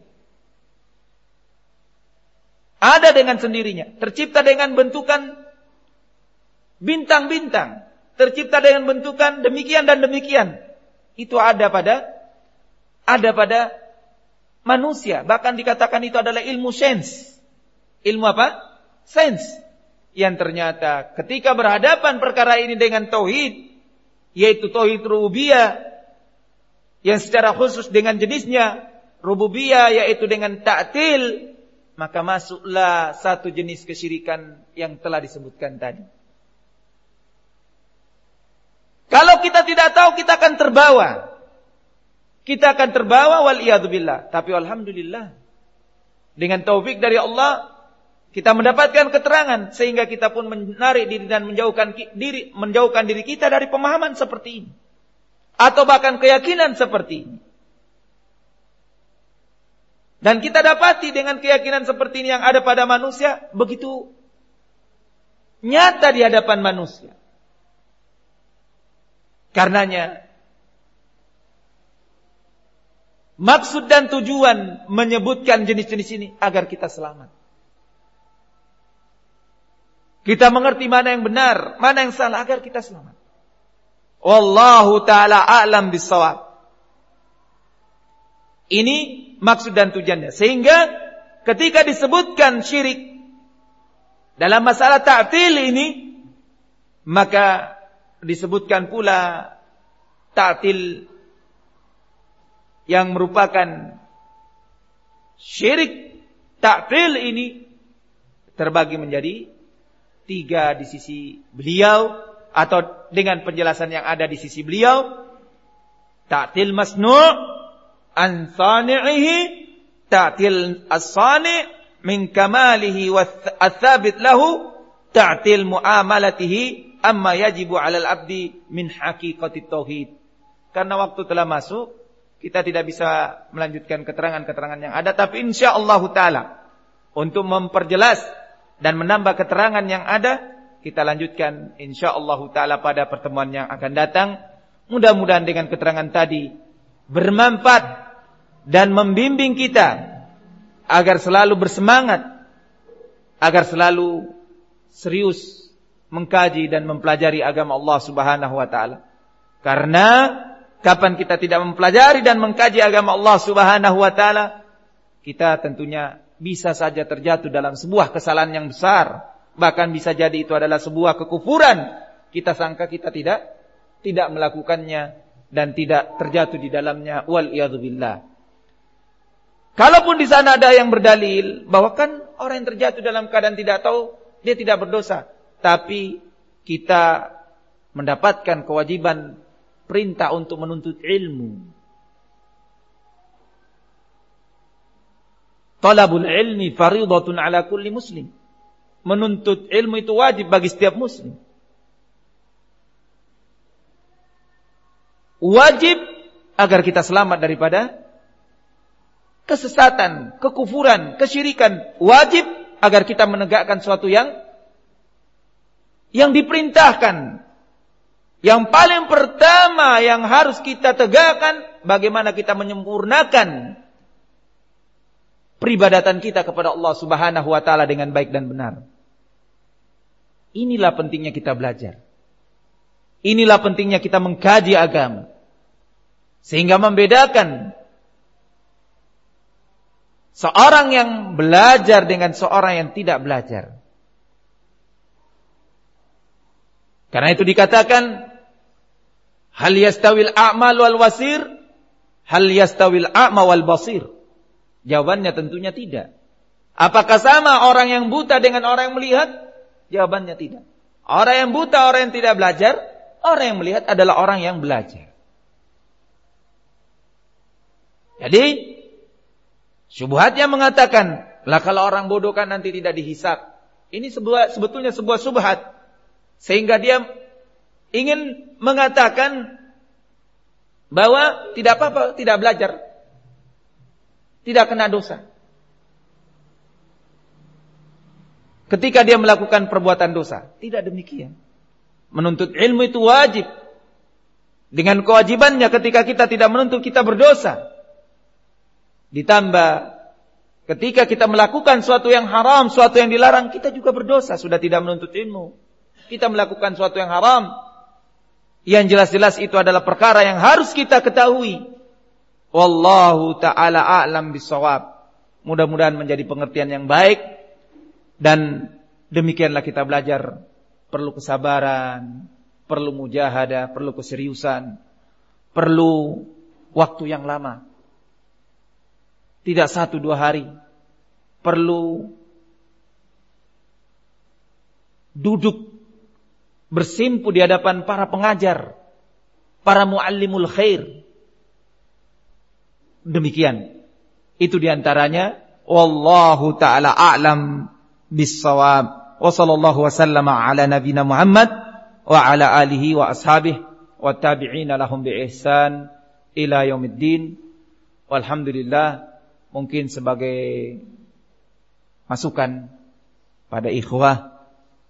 Ada dengan sendirinya. Tercipta dengan bentukan bintang-bintang. Tercipta dengan bentukan demikian dan demikian. Itu ada pada manusia. Bahkan dikatakan itu adalah ilmu sains. Ilmu apa? Sains. Yang ternyata ketika berhadapan perkara ini dengan tauhid, yaitu tauhid rububiyah, yang secara khusus dengan jenisnya rububiyah, yaitu dengan ta'til, maka masuklah satu jenis kesyirikan yang telah disebutkan tadi. Kalau kita tidak tahu, kita akan terbawa. Kita akan terbawa waliyadzubillah. Tapi alhamdulillah, dengan taufik dari Allah, kita mendapatkan keterangan sehingga kita pun menarik diri dan menjauhkan diri kita dari pemahaman seperti ini, atau bahkan keyakinan seperti ini. Dan kita dapati dengan keyakinan seperti ini yang ada pada manusia begitu nyata di hadapan manusia. Karenanya maksud dan tujuan menyebutkan jenis-jenis ini agar kita selamat. Kita mengerti mana yang benar, mana yang salah agar kita selamat. Wallahu ta'ala a'lam bis-shawab. Ini maksud dan tujuannya. Sehingga ketika disebutkan syirik dalam masalah ta'til ini, maka disebutkan pula ta'til yang merupakan syirik. Ta'til ini terbagi menjadi 3 di sisi beliau, atau dengan penjelasan yang ada di sisi beliau. Ta'til masnu' an sani'ihi, ta'til as-sani' min kamalihi wa ats-tsabit lahu, ta'til muamalatihi amma yajibu 'alal 'abdi min haqiqatit tauhid. Karena waktu telah masuk, kita tidak bisa melanjutkan keterangan-keterangan yang ada, tapi insyaallah taala untuk memperjelas dan menambah keterangan yang ada, kita lanjutkan insyaallah taala pada pertemuan yang akan datang. Mudah-mudahan dengan keterangan tadi bermanfaat dan membimbing kita agar selalu bersemangat, agar selalu serius mengkaji dan mempelajari agama Allah Subhanahu wa taala. Karena kapan kita tidak mempelajari dan mengkaji agama Allah Subhanahu wa taala, kita tentunya bisa saja terjatuh dalam sebuah kesalahan yang besar. Bahkan bisa jadi itu adalah sebuah kekufuran. Kita sangka kita tidak melakukannya dan tidak terjatuh di dalamnya. Wal'iyadzubillah. Kalaupun di sana ada yang berdalil bahwa kan orang yang terjatuh dalam keadaan tidak tahu, dia tidak berdosa. Tapi kita mendapatkan kewajiban perintah untuk menuntut ilmu. Talabul ilmi faridatun ala kulli muslim. Menuntut ilmu itu wajib bagi setiap muslim. Wajib agar kita selamat daripada kesesatan, kekufuran, kesyirikan. Wajib agar kita menegakkan sesuatu yang diperintahkan. Yang paling pertama yang harus kita tegakkan, bagaimana kita menyempurnakan peribadatan kita kepada Allah Subhanahu wa taala dengan baik dan benar. Inilah pentingnya kita belajar. Inilah pentingnya kita mengkaji agama. Sehingga membedakan seorang yang belajar dengan seorang yang tidak belajar. Karena itu dikatakan, hal yastawil a'mal wal wasir, hal yastawil a'ma wal basir. Jawabannya tentunya tidak. Apakah sama orang yang buta dengan orang yang melihat? Jawabannya tidak. Orang yang buta, orang yang tidak belajar, orang yang melihat adalah orang yang belajar. Jadi, syubhatnya mengatakan, lah kalau orang bodoh kan nanti tidak dihisab. Ini sebetulnya sebuah syubhat. Sehingga dia ingin mengatakan bahwa tidak apa-apa, tidak belajar. Tidak kena dosa. ketika dia melakukan perbuatan dosa. Tidak demikian. Menuntut ilmu itu wajib. Dengan kewajibannya ketika kita tidak menuntut, kita berdosa. Ditambah ketika kita melakukan suatu yang haram, suatu yang dilarang, kita juga berdosa. Sudah tidak menuntut ilmu, kita melakukan suatu yang haram, yang jelas-jelas itu adalah perkara yang harus kita ketahui. Wallahu ta'ala a'lam bissawab. Mudah-mudahan menjadi pengertian yang baik. Dan demikianlah kita belajar. Perlu kesabaran, perlu mujahadah, perlu keseriusan, perlu waktu yang lama. Tidak 1-2 hari. Perlu duduk bersimpu di hadapan para pengajar, para muallimul khair. Demikian. Itu diantaranya. Wallahu ta'ala a'lam bissawab. Wa sallallahu wasallama ala nabina Muhammad wa ala alihi wa ashabihi wa tabi'ina lahum bi ihsan ila yaumiddin. Walhamdulillah, mungkin sebagai masukan pada ikhwah,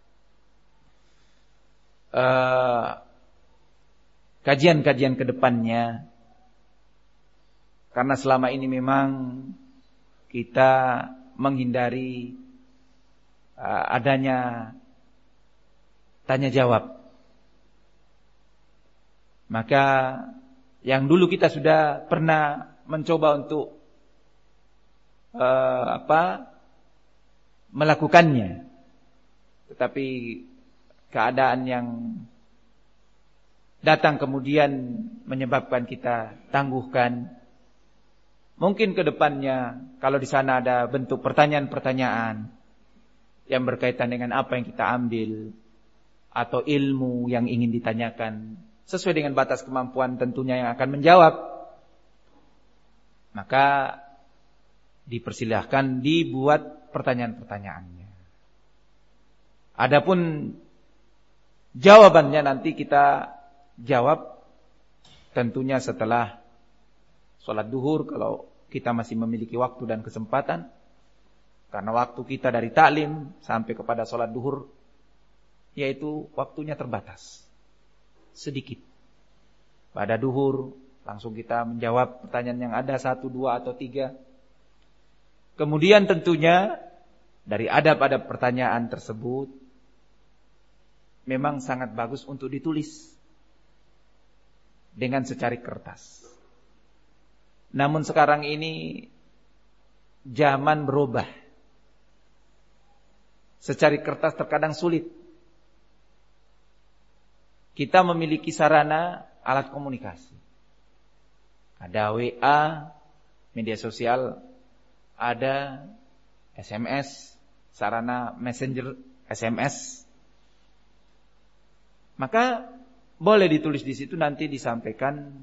kajian-kajian ke depannya, karena selama ini memang kita menghindari adanya tanya jawab. Maka yang dulu kita sudah pernah mencoba untuk melakukannya, tetapi keadaan yang datang kemudian menyebabkan kita tangguhkan. Mungkin ke depannya kalau di sana ada bentuk pertanyaan-pertanyaan yang berkaitan dengan apa yang kita ambil atau ilmu yang ingin ditanyakan, sesuai dengan batas kemampuan tentunya yang akan menjawab, maka dipersilahkan dibuat pertanyaan-pertanyaannya. Adapun jawabannya nanti kita jawab tentunya setelah sholat duhur, kalau kita masih memiliki waktu dan kesempatan. Karena waktu kita dari taklim sampai kepada sholat duhur, yaitu waktunya terbatas, sedikit. Pada duhur langsung kita menjawab pertanyaan yang ada 1, 2 atau 3. Kemudian tentunya dari adab-adab pertanyaan tersebut memang sangat bagus untuk ditulis dengan secarik kertas. Namun sekarang ini zaman berubah. Secarik kertas terkadang sulit. Kita memiliki sarana alat komunikasi. Ada WA, media sosial, ada SMS, sarana messenger SMS. Maka boleh ditulis di situ, nanti disampaikan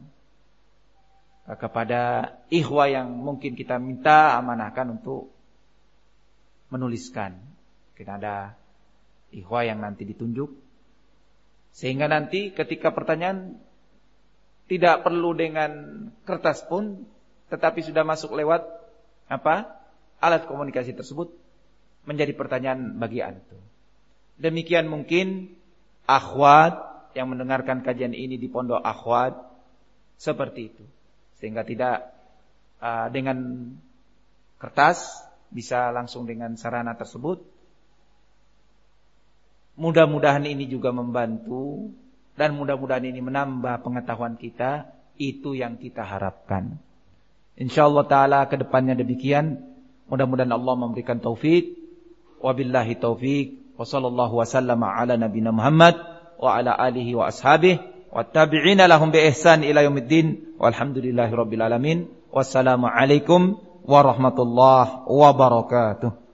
kepada ikhwah yang mungkin kita minta amanahkan untuk menuliskan. Mungkin ada ikhwah yang nanti ditunjuk, sehingga nanti ketika pertanyaan tidak perlu dengan kertas pun, tetapi sudah masuk lewat alat komunikasi tersebut, menjadi pertanyaan bagi antum. Demikian mungkin akhwat yang mendengarkan kajian ini di pondok akhwat seperti itu, sehingga tidak dengan kertas, bisa langsung dengan sarana tersebut. Mudah-mudahan ini juga membantu, dan mudah-mudahan ini menambah pengetahuan kita. Itu yang kita harapkan. InsyaAllah ta'ala ke depannya demikian. Mudah-mudahan Allah memberikan taufik. Wabillahi taufik. Wa sallallahu wasallama ala nabina Muhammad wa ala alihi wa ashabihi wa tabi'ina lahum bi ihsan ila yaumiddin. Walhamdulillahi rabbil alamin. Wassalamualaikum warahmatullahi wabarakatuh.